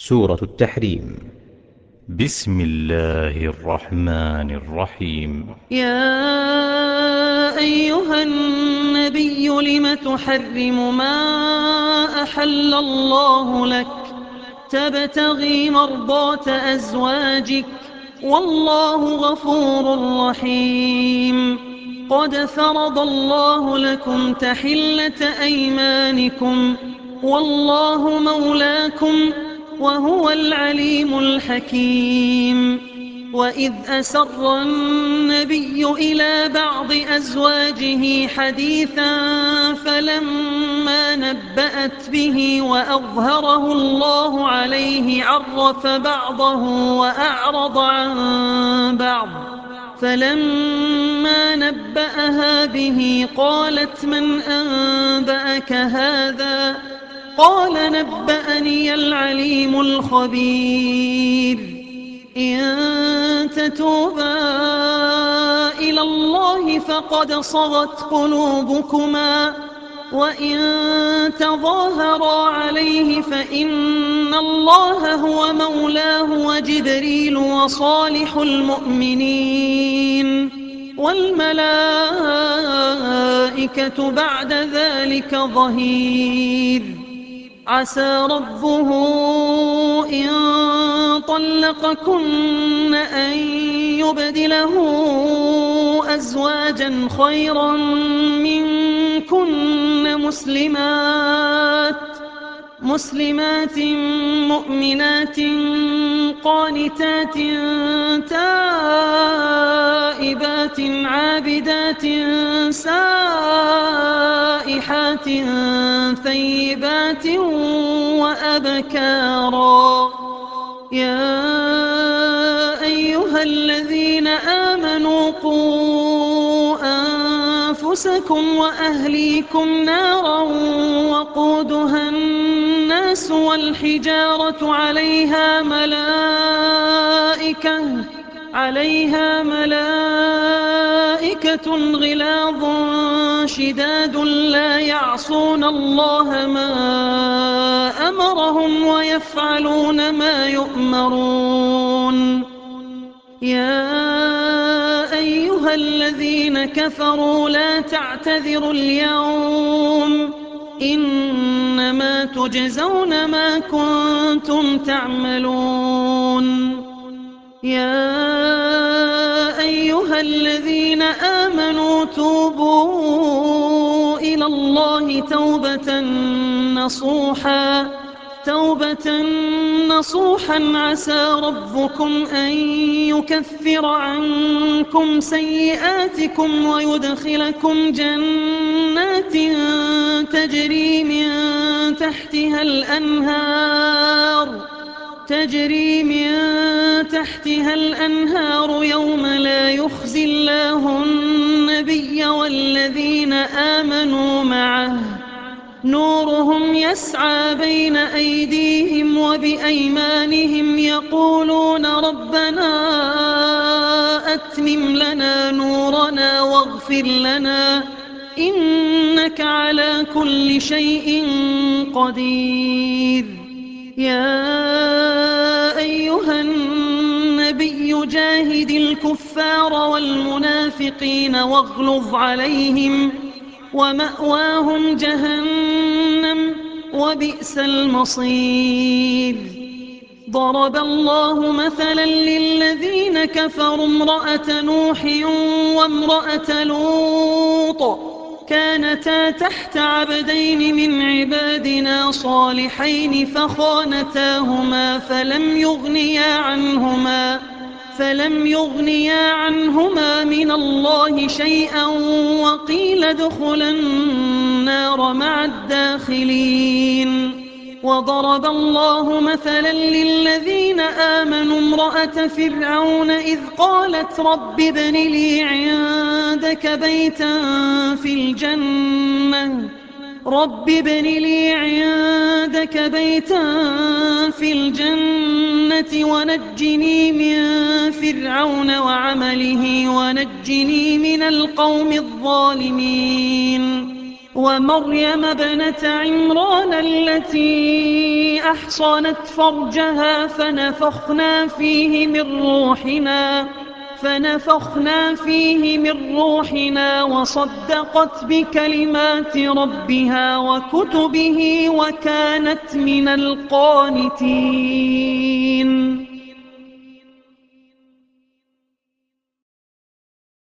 سورة التحريم. بسم الله الرحمن الرحيم. يا أيها النبي لم تحرم ما أحل الله لك تبتغي مرضات أزواجك والله غفور رحيم. قد فرض الله لكم تحلة أيمانكم والله مولاكم وهو العليم الحكيم. وإذ أسر النبي إلى بعض أزواجه حديثا فلما نبأت به وأظهره الله عليه عرف بعضه وأعرض عن بعض، فلما نبأها به قالت من أنبأك هذا؟ قال نبأني العليم الخبير. إن تتوبا إلى الله فقد صغت قلوبكما وإن تظاهرا عليه فإن الله هو مولاه وجبريل وصالح المؤمنين والملائكة بعد ذلك ظهير. عسى ربه إن طلقكن أن يبدله أزواجا خيرا منكن مسلمات مؤمنات قانتات تائبات عابدات سائحات ثيبات وأبكارا. يا أيها الذين آمنوا قوا أنفسكم وأهليكم نارا وقودها الناس والحجارة عليها ملائكة غلاظ شداد لا يعصون الله ما أمرهم ويفعلون ما يؤمرون. يا أيها الذين كفروا لا تعتذروا اليوم إنما تجزون ما كنتم تعملون. يا أيها الذين آمنوا توبوا إلى الله توبة نصوحا عسى ربكم أن يكفر عنكم سيئاتكم ويدخلكم جنات تجري من تحتها الأنهار يوم لا يخزي الله النبي والذين آمنوا معه نورهم يسعى بين أيديهم وبأيمانهم يقولون ربنا أتمم لنا نورنا واغفر لنا إنك على كل شيء قدير. يا أيها النبي جاهد الكفار والمنافقين واغلظ عليهم ومأواهم جهنم وبئس المصير. ضرب الله مثلا للذين كفروا امرأة نوح وامرأة لوط كانتا تحت عبدين من عبادنا صالحين فخانتاهما فلم يغنيا عنهما من الله شيئا وقيل ادخلا النار مع الداخلين. وضرب الله مثلا للذين آمنوا امرأة فرعون إذ قالت رب ابن لي عندك بيتا في الجنة ونجني من فرعون وعمله ونجني من القوم الظالمين. ومريم ابنة عمران التي أحصنت فرجها فنفخنا فيه من روحنا وصدقت بكلمات ربها وكتبه وكانت من القانتين.